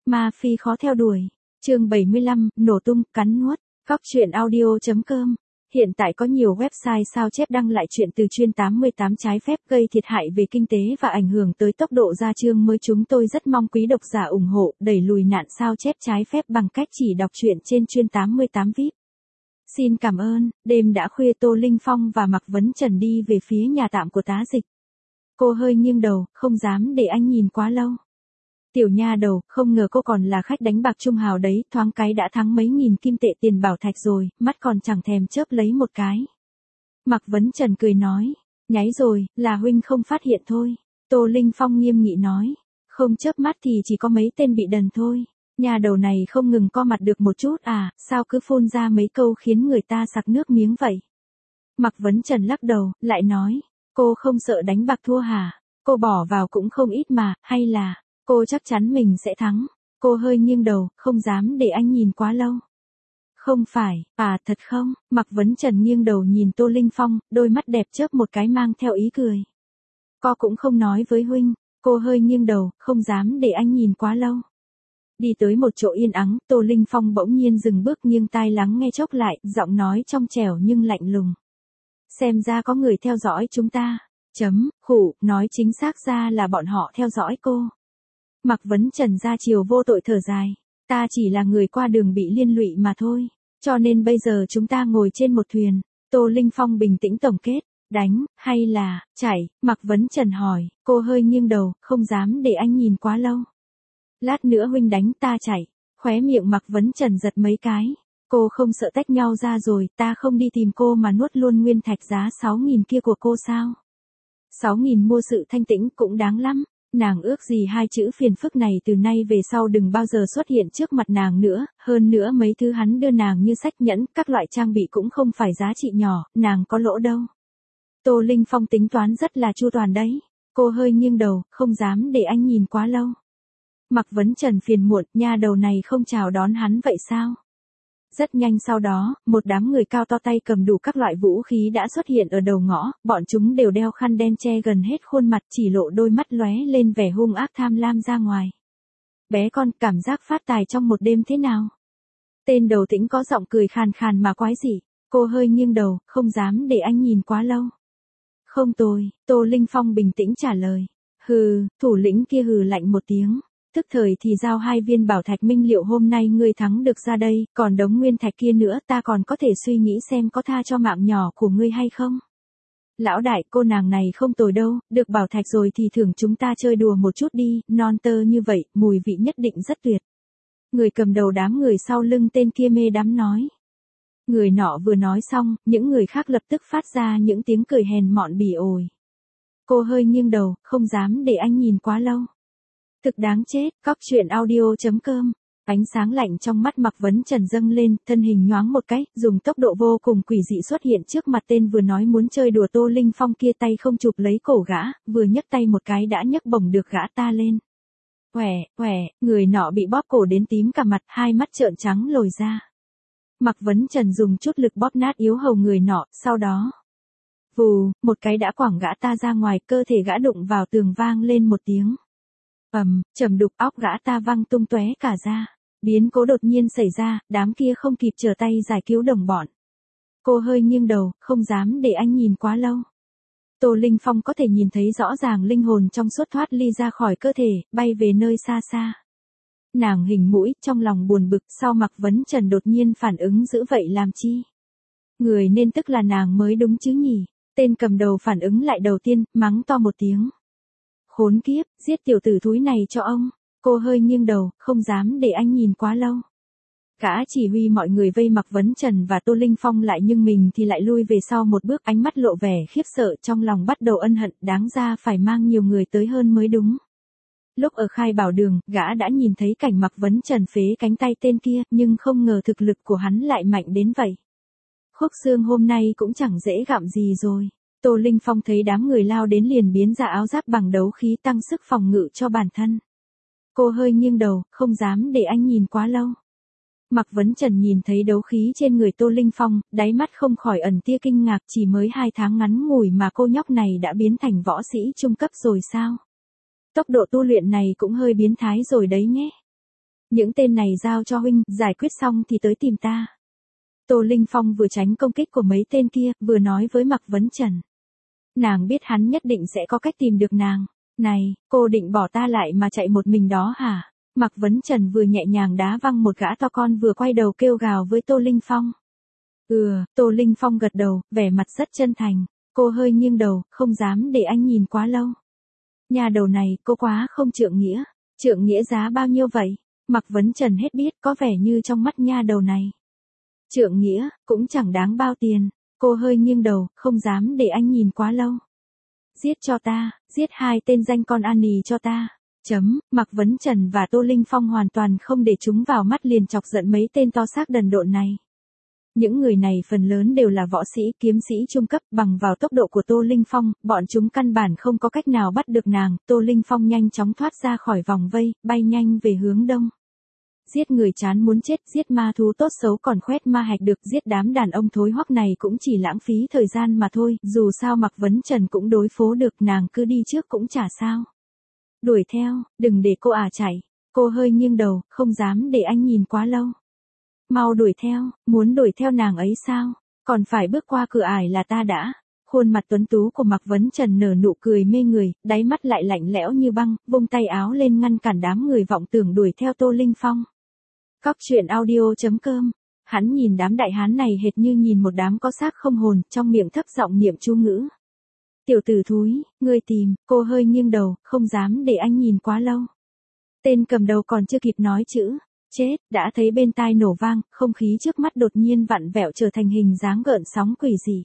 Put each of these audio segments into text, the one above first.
Ma Phi khó theo đuổi. Chương 75, nổ tung, cắn nuốt. Góc truyện audio.com. Hiện tại có nhiều website sao chép đăng lại chuyện từ chuyên 88 trái phép gây thiệt hại về kinh tế và ảnh hưởng tới tốc độ ra chương mới. Chúng tôi rất mong quý độc giả ủng hộ, đẩy lùi nạn sao chép trái phép bằng cách chỉ đọc truyện trên chuyên 88 VIP. Xin cảm ơn. Đêm đã khuya, Tô Linh Phong và Mạc Vấn Trần đi về phía nhà tạm của tá dịch. Cô hơi nghiêng đầu, không dám để anh nhìn quá lâu. Tiểu nha đầu, không ngờ cô còn là khách đánh bạc trung hào đấy, thoáng cái đã thắng mấy nghìn kim tệ tiền bảo thạch rồi, mắt còn chẳng thèm chớp lấy một cái. Mạc Vấn Trần cười nói, nháy rồi, là huynh không phát hiện thôi. Tô Linh Phong nghiêm nghị nói, không chớp mắt thì chỉ có mấy tên bị đần thôi. Nhà đầu này không ngừng co mặt được một chút à, sao cứ phun ra mấy câu khiến người ta sặc nước miếng vậy. Mạc Vấn Trần lắc đầu, lại nói, cô không sợ đánh bạc thua hả? Cô bỏ vào cũng không ít mà, hay là cô chắc chắn mình sẽ thắng? Cô hơi nghiêng đầu, không dám để anh nhìn quá lâu. Không phải, à thật không? Mạc Vấn Trần nghiêng đầu nhìn Tô Linh Phong, đôi mắt đẹp chớp một cái mang theo ý cười. Cô cũng không nói với huynh. Cô hơi nghiêng đầu, không dám để anh nhìn quá lâu. Đi tới một chỗ yên ắng, Tô Linh Phong bỗng nhiên dừng bước, nghiêng tai lắng nghe chốc lại, giọng nói trong trẻo nhưng lạnh lùng. Xem ra có người theo dõi chúng ta. Khủ, nói chính xác ra là bọn họ theo dõi cô. Mạc Vấn Trần ra chiều vô tội thở dài. Ta chỉ là người qua đường bị liên lụy mà thôi. Cho nên bây giờ chúng ta ngồi trên một thuyền. Tô Linh Phong bình tĩnh tổng kết. Đánh, hay là, chảy? Mạc Vấn Trần hỏi. Cô hơi nghiêng đầu, không dám để anh nhìn quá lâu. Lát nữa huynh đánh ta chảy. Khóe miệng Mạc Vấn Trần giật mấy cái. Cô không sợ tách nhau ra rồi, ta không đi tìm cô mà nuốt luôn nguyên thạch giá 6.000 kia của cô sao? 6.000 mua sự thanh tĩnh cũng đáng lắm. Nàng ước gì hai chữ phiền phức này từ nay về sau đừng bao giờ xuất hiện trước mặt nàng nữa, hơn nữa mấy thứ hắn đưa nàng như sách nhẫn, các loại trang bị cũng không phải giá trị nhỏ, nàng có lỗ đâu. Tô Linh Phong tính toán rất là chu toàn đấy. Cô hơi nghiêng đầu, không dám để anh nhìn quá lâu. Mạc Vấn Trần phiền muộn, nha đầu này không chào đón hắn vậy sao? Rất nhanh sau đó, một đám người cao to tay cầm đủ các loại vũ khí đã xuất hiện ở đầu ngõ, bọn chúng đều đeo khăn đen che gần hết khuôn mặt, chỉ lộ đôi mắt lóe lên vẻ hung ác tham lam ra ngoài. Bé con, cảm giác phát tài trong một đêm thế nào? Tên đầu tĩnh có giọng cười khàn khàn mà quái dị. Cô hơi nghiêng đầu, không dám để anh nhìn quá lâu. Không tồi, Tô Linh Phong bình tĩnh trả lời. Hừ, thủ lĩnh kia hừ lạnh một tiếng. Tức thời thì giao 2 viên bảo thạch minh liệu hôm nay ngươi thắng được ra đây, còn đống nguyên thạch kia nữa ta còn có thể suy nghĩ xem có tha cho mạng nhỏ của ngươi hay không. Lão đại, cô nàng này không tồi đâu, được bảo thạch rồi thì thưởng chúng ta chơi đùa một chút đi, non tơ như vậy, mùi vị nhất định rất tuyệt. Người cầm đầu đám người sau lưng tên kia mê đắm nói. Người nọ vừa nói xong, những người khác lập tức phát ra những tiếng cười hèn mọn bỉ ổi. Cô hơi nghiêng đầu, không dám để anh nhìn quá lâu. Thực đáng chết, góc truyện audio.com. Ánh sáng lạnh trong mắt Mạc Vấn Trần dâng lên, thân hình nhoáng một cái, dùng tốc độ vô cùng quỷ dị xuất hiện trước mặt tên vừa nói muốn chơi đùa Tô Linh Phong kia, tay không chụp lấy cổ gã, vừa nhấc tay một cái đã nhấc bổng được gã ta lên. Người nọ bị bóp cổ đến tím cả mặt, hai mắt trợn trắng lồi ra. Mạc Vấn Trần dùng chút lực bóp nát yếu hầu người nọ, sau đó vù, một cái đã quẳng gã ta ra ngoài, cơ thể gã đụng vào tường vang lên một tiếng. Trầm đục, óc gã ta văng tung tóe cả ra. Biến cố đột nhiên xảy ra, đám kia không kịp trở tay giải cứu đồng bọn. Cô hơi nghiêng đầu, không dám để anh nhìn quá lâu. Tô Linh Phong có thể nhìn thấy rõ ràng linh hồn trong suốt thoát ly ra khỏi cơ thể, bay về nơi xa xa. Nàng hình mũi, trong lòng buồn bực, sao Mạc Vấn Trần đột nhiên phản ứng dữ vậy làm chi? Người nên tức là nàng mới đúng chứ nhỉ? Tên cầm đầu phản ứng lại đầu tiên, mắng to một tiếng. Khốn kiếp, giết tiểu tử thúi này cho ông. Cô hơi nghiêng đầu, không dám để anh nhìn quá lâu. Gã chỉ huy mọi người vây Mạc Vấn Trần và Tô Linh Phong lại, nhưng mình thì lại lui về sau một bước, ánh mắt lộ vẻ khiếp sợ, trong lòng bắt đầu ân hận, đáng ra phải mang nhiều người tới hơn mới đúng. Lúc ở Khai Bảo Đường, gã đã nhìn thấy cảnh Mạc Vấn Trần phế cánh tay tên kia, nhưng không ngờ thực lực của hắn lại mạnh đến vậy. Khúc xương hôm nay cũng chẳng dễ gặm gì rồi. Tô Linh Phong thấy đám người lao đến liền biến ra áo giáp bằng đấu khí tăng sức phòng ngự cho bản thân. Cô hơi nghiêng đầu, không dám để anh nhìn quá lâu. Mạc Vấn Trần nhìn thấy đấu khí trên người Tô Linh Phong, đáy mắt không khỏi ẩn tia kinh ngạc, chỉ mới 2 tháng ngắn ngủi mà cô nhóc này đã biến thành võ sĩ trung cấp rồi sao? Tốc độ tu luyện này cũng hơi biến thái rồi đấy nhé. Những tên này giao cho huynh, giải quyết xong thì tới tìm ta. Tô Linh Phong vừa tránh công kích của mấy tên kia, vừa nói với Mạc Vấn Trần. Nàng biết hắn nhất định sẽ có cách tìm được nàng. Này, cô định bỏ ta lại mà chạy một mình đó hả? Mạc Vấn Trần vừa nhẹ nhàng đá văng một gã to con vừa quay đầu kêu gào với Tô Linh Phong. Tô Linh Phong gật đầu, vẻ mặt rất chân thành. Cô hơi nghiêng đầu, không dám để anh nhìn quá lâu. Nhà đầu này, cô quá không trượng nghĩa. Trượng nghĩa giá bao nhiêu vậy? Mạc Vấn Trần hết biết, có vẻ như trong mắt nha đầu này. Trượng nghĩa, cũng chẳng đáng bao tiền. Cô hơi nghiêng đầu, không dám để anh nhìn quá lâu. Giết cho ta, giết hai tên danh con ăn nì cho ta. Mạc Vấn Trần và Tô Linh Phong hoàn toàn không để chúng vào mắt liền chọc giận mấy tên to xác đần độn này. Những người này phần lớn đều là võ sĩ, kiếm sĩ trung cấp, bằng vào tốc độ của Tô Linh Phong, bọn chúng căn bản không có cách nào bắt được nàng. Tô Linh Phong nhanh chóng thoát ra khỏi vòng vây, bay nhanh về hướng đông. Giết người chán muốn chết, giết ma thú tốt xấu còn khoét ma hạch được, giết đám đàn ông thối hoắc này cũng chỉ lãng phí thời gian mà thôi, dù sao Mạc Vấn Trần cũng đối phó được, nàng cứ đi trước cũng chả sao. Đuổi theo, đừng để cô chạy. Cô hơi nghiêng đầu, không dám để anh nhìn quá lâu. Mau đuổi theo, muốn đuổi theo nàng ấy sao? Còn phải bước qua cửa ải là ta đã. Khuôn mặt tuấn tú của Mạc Vấn Trần nở nụ cười mê người, đáy mắt lại lạnh lẽo như băng, vung tay áo lên ngăn cản đám người vọng tưởng đuổi theo Tô Linh Phong. Cóc truyện audio.com. Hắn nhìn đám đại hán này hệt như nhìn một đám có xác không hồn, trong miệng thấp giọng niệm chú ngữ. Tiểu tử thúi, ngươi tìm. Cô hơi nghiêng đầu, không dám để anh nhìn quá lâu. Tên cầm đầu còn chưa kịp nói chữ chết, đã thấy bên tai nổ vang, không khí trước mắt đột nhiên vặn vẹo trở thành hình dáng gợn sóng quỷ dị.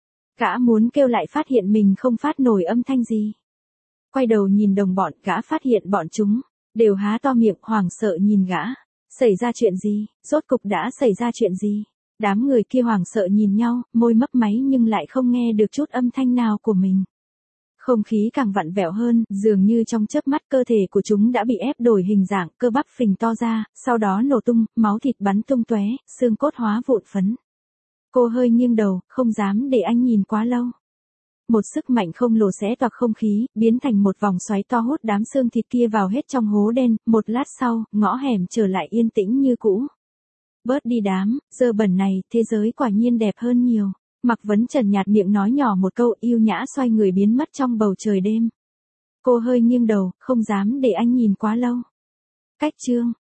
Gã muốn kêu lại phát hiện mình không phát nổi âm thanh gì. Quay đầu nhìn đồng bọn, gã phát hiện bọn chúng đều há to miệng hoảng sợ nhìn gã. Xảy ra chuyện gì? Rốt cục đã xảy ra chuyện gì? Đám người kia hoảng sợ nhìn nhau, môi mấp máy nhưng lại không nghe được chút âm thanh nào của mình. Không khí càng vặn vẹo hơn, dường như trong chớp mắt cơ thể của chúng đã bị ép đổi hình dạng, cơ bắp phình to ra, sau đó nổ tung, máu thịt bắn tung tóe, xương cốt hóa vụn phấn. Cô hơi nghiêng đầu, không dám để anh nhìn quá lâu. Một sức mạnh không lồ xé toạc không khí, biến thành một vòng xoáy to hút đám xương thịt kia vào hết trong hố đen, một lát sau, ngõ hẻm trở lại yên tĩnh như cũ. Bớt đi đám, dơ bẩn này, thế giới quả nhiên đẹp hơn nhiều. Mạc Vấn Trần nhạt miệng nói nhỏ một câu, yêu nhã xoay người biến mất trong bầu trời đêm. Cô hơi nghiêng đầu, không dám để anh nhìn quá lâu. Cách chương